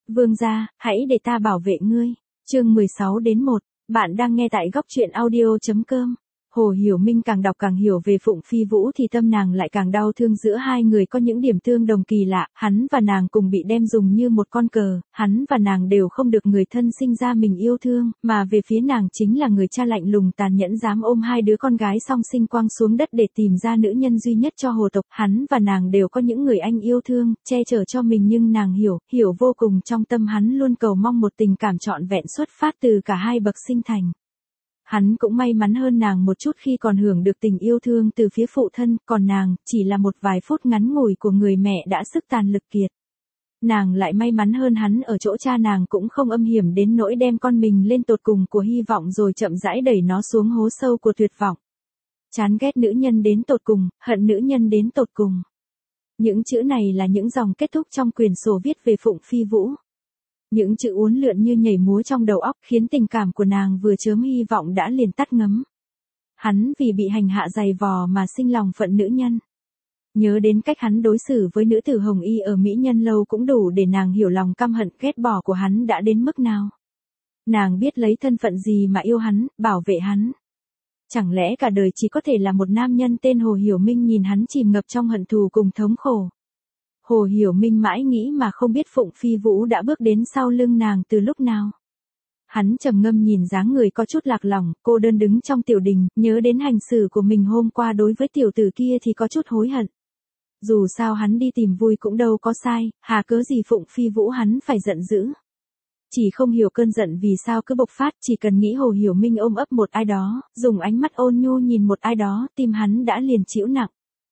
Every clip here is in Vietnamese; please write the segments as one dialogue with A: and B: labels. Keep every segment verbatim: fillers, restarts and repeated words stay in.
A: Vương gia, hãy để ta bảo vệ ngươi. Chương mười sáu đến một. Bạn đang nghe tại góc truyện audio chấm com. Hồ Hiểu Minh càng đọc càng hiểu về Phụng Phi Vũ thì tâm nàng lại càng đau thương, giữa hai người có những điểm tương đồng kỳ lạ, hắn và nàng cùng bị đem dùng như một con cờ, hắn và nàng đều không được người thân sinh ra mình yêu thương, mà về phía nàng chính là người cha lạnh lùng tàn nhẫn dám ôm hai đứa con gái song sinh quăng xuống đất để tìm ra nữ nhân duy nhất cho hồ tộc. Hắn và nàng đều có những người anh yêu thương, che chở cho mình, nhưng nàng hiểu, hiểu vô cùng trong tâm hắn luôn cầu mong một tình cảm trọn vẹn xuất phát từ cả hai bậc sinh thành. Hắn cũng may mắn hơn nàng một chút khi còn hưởng được tình yêu thương từ phía phụ thân, còn nàng, chỉ là một vài phút ngắn ngủi của người mẹ đã sức tàn lực kiệt. Nàng lại may mắn hơn hắn ở chỗ cha nàng cũng không âm hiểm đến nỗi đem con mình lên tột cùng của hy vọng rồi chậm rãi đẩy nó xuống hố sâu của tuyệt vọng. Chán ghét nữ nhân đến tột cùng, hận nữ nhân đến tột cùng. Những chữ này là những dòng kết thúc trong quyển sổ viết về Phụng Phi Vũ. Những chữ uốn lượn như nhảy múa trong đầu óc khiến tình cảm của nàng vừa chớm hy vọng đã liền tắt ngấm. Hắn vì bị hành hạ dày vò mà sinh lòng phận nữ nhân. Nhớ đến cách hắn đối xử với nữ tử Hồng Y ở Mỹ Nhân Lâu cũng đủ để nàng hiểu lòng căm hận ghét bỏ của hắn đã đến mức nào. Nàng biết lấy thân phận gì mà yêu hắn, bảo vệ hắn. Chẳng lẽ cả đời chỉ có thể là một nam nhân tên Hồ Hiểu Minh nhìn hắn chìm ngập trong hận thù cùng thống khổ. Hồ Hiểu Minh mãi nghĩ mà không biết Phụng Phi Vũ đã bước đến sau lưng nàng từ lúc nào. Hắn trầm ngâm nhìn dáng người có chút lạc lòng, cô đơn đứng trong tiểu đình, nhớ đến hành xử của mình hôm qua đối với tiểu tử kia thì có chút hối hận. Dù sao hắn đi tìm vui cũng đâu có sai, hà cớ gì Phụng Phi Vũ hắn phải giận dữ. Chỉ không hiểu cơn giận vì sao cứ bộc phát, chỉ cần nghĩ Hồ Hiểu Minh ôm ấp một ai đó, dùng ánh mắt ôn nhu nhìn một ai đó, tim hắn đã liền chịu nặng.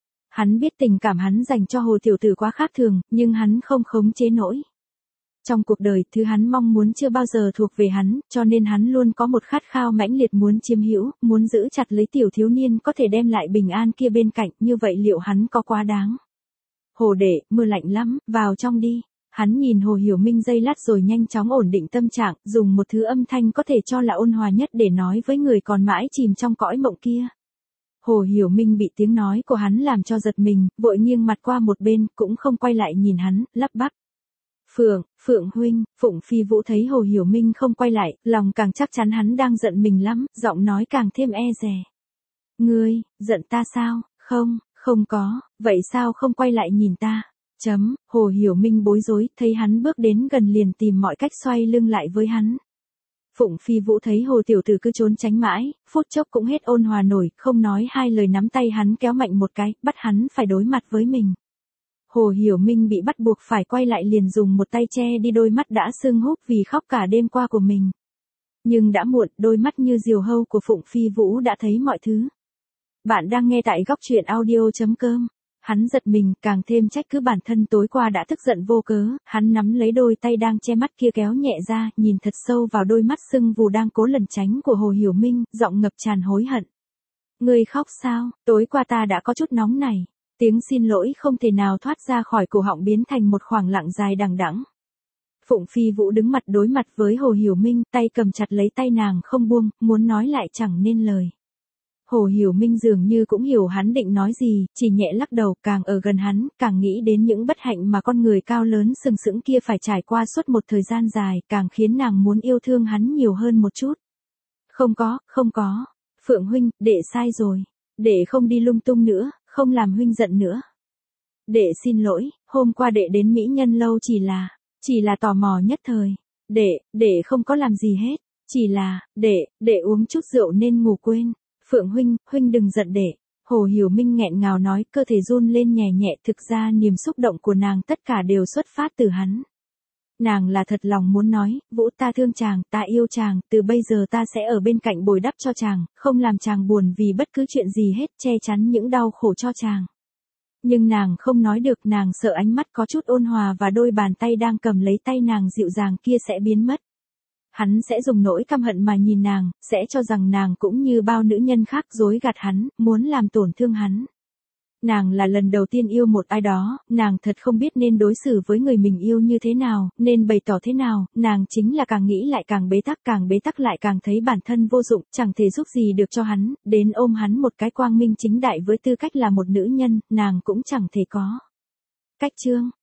A: Hắn biết tình cảm hắn dành cho Hồ tiểu tử quá khác thường, nhưng hắn không khống chế nổi. Trong cuộc đời, thứ hắn mong muốn chưa bao giờ thuộc về hắn, cho nên hắn luôn có một khát khao mãnh liệt muốn chiếm hữu, muốn giữ chặt lấy tiểu thiếu niên có thể đem lại bình an kia bên cạnh, như vậy liệu hắn có quá đáng? Hồ đệ, mưa lạnh lắm, vào trong đi. Hắn nhìn Hồ Hiểu Minh giây lát rồi nhanh chóng ổn định tâm trạng, dùng một thứ âm thanh có thể cho là ôn hòa nhất để nói với người còn mãi chìm trong cõi mộng kia. Hồ Hiểu Minh bị tiếng nói của hắn làm cho giật mình, vội nghiêng mặt qua một bên, cũng không quay lại nhìn hắn, lắp bắp. Phượng, Phượng huynh. Phụng Phi Vũ thấy Hồ Hiểu Minh không quay lại, lòng càng chắc chắn hắn đang giận mình lắm, giọng nói càng thêm e dè. Ngươi, giận ta sao? Không, không có, vậy sao không quay lại nhìn ta? Chấm, Hồ Hiểu Minh bối rối, thấy hắn bước đến gần liền tìm mọi cách xoay lưng lại với hắn. Phụng Phi Vũ thấy Hồ tiểu tử cứ trốn tránh mãi, phút chốc cũng hết ôn hòa nổi, không nói hai lời nắm tay hắn kéo mạnh một cái, bắt hắn phải đối mặt với mình. Hồ Hiểu Minh bị bắt buộc phải quay lại liền dùng một tay che đi đôi mắt đã sưng húp vì khóc cả đêm qua của mình. Nhưng đã muộn, đôi mắt như diều hâu của Phụng Phi Vũ đã thấy mọi thứ. Bạn đang nghe tại góc truyện audio chấm com. Hắn giật mình, càng thêm trách cứ bản thân tối qua đã tức giận vô cớ, hắn nắm lấy đôi tay đang che mắt kia kéo nhẹ ra, nhìn thật sâu vào đôi mắt sưng vù đang cố lẩn tránh của Hồ Hiểu Minh, giọng ngập tràn hối hận. Ngươi khóc sao? Tối qua ta đã có chút nóng này. Tiếng xin lỗi không thể nào thoát ra khỏi cổ họng biến thành một khoảng lặng dài đằng đẵng. Phụng Phi Vũ đứng mặt đối mặt với Hồ Hiểu Minh, tay cầm chặt lấy tay nàng không buông, muốn nói lại chẳng nên lời. Hồ Hiểu Minh dường như cũng hiểu hắn định nói gì, chỉ nhẹ lắc đầu, càng ở gần hắn, càng nghĩ đến những bất hạnh mà con người cao lớn sừng sững kia phải trải qua suốt một thời gian dài, càng khiến nàng muốn yêu thương hắn nhiều hơn một chút. Không có, không có. Phượng huynh, đệ sai rồi. Đệ không đi lung tung nữa, không làm huynh giận nữa. Đệ xin lỗi, hôm qua đệ đến Mỹ Nhân Lâu chỉ là, chỉ là tò mò nhất thời. Đệ, đệ không có làm gì hết, chỉ là, đệ, đệ uống chút rượu nên ngủ quên. Phượng huynh, huynh đừng giận đệ. Hồ Hiểu Minh nghẹn ngào nói, cơ thể run lên nhẹ nhẹ, thực ra niềm xúc động của nàng tất cả đều xuất phát từ hắn. Nàng là thật lòng muốn nói, Vũ ta thương chàng, ta yêu chàng, từ bây giờ ta sẽ ở bên cạnh bồi đắp cho chàng, không làm chàng buồn vì bất cứ chuyện gì hết, che chắn những đau khổ cho chàng. Nhưng nàng không nói được, nàng sợ ánh mắt có chút ôn hòa và đôi bàn tay đang cầm lấy tay nàng dịu dàng kia sẽ biến mất. Hắn sẽ dùng nỗi căm hận mà nhìn nàng, sẽ cho rằng nàng cũng như bao nữ nhân khác dối gạt hắn, muốn làm tổn thương hắn. Nàng là lần đầu tiên yêu một ai đó, nàng thật không biết nên đối xử với người mình yêu như thế nào, nên bày tỏ thế nào, nàng chính là càng nghĩ lại càng bế tắc, càng bế tắc lại càng thấy bản thân vô dụng, chẳng thể giúp gì được cho hắn, đến ôm hắn một cái quang minh chính đại với tư cách là một nữ nhân, nàng cũng chẳng thể có. Cách chương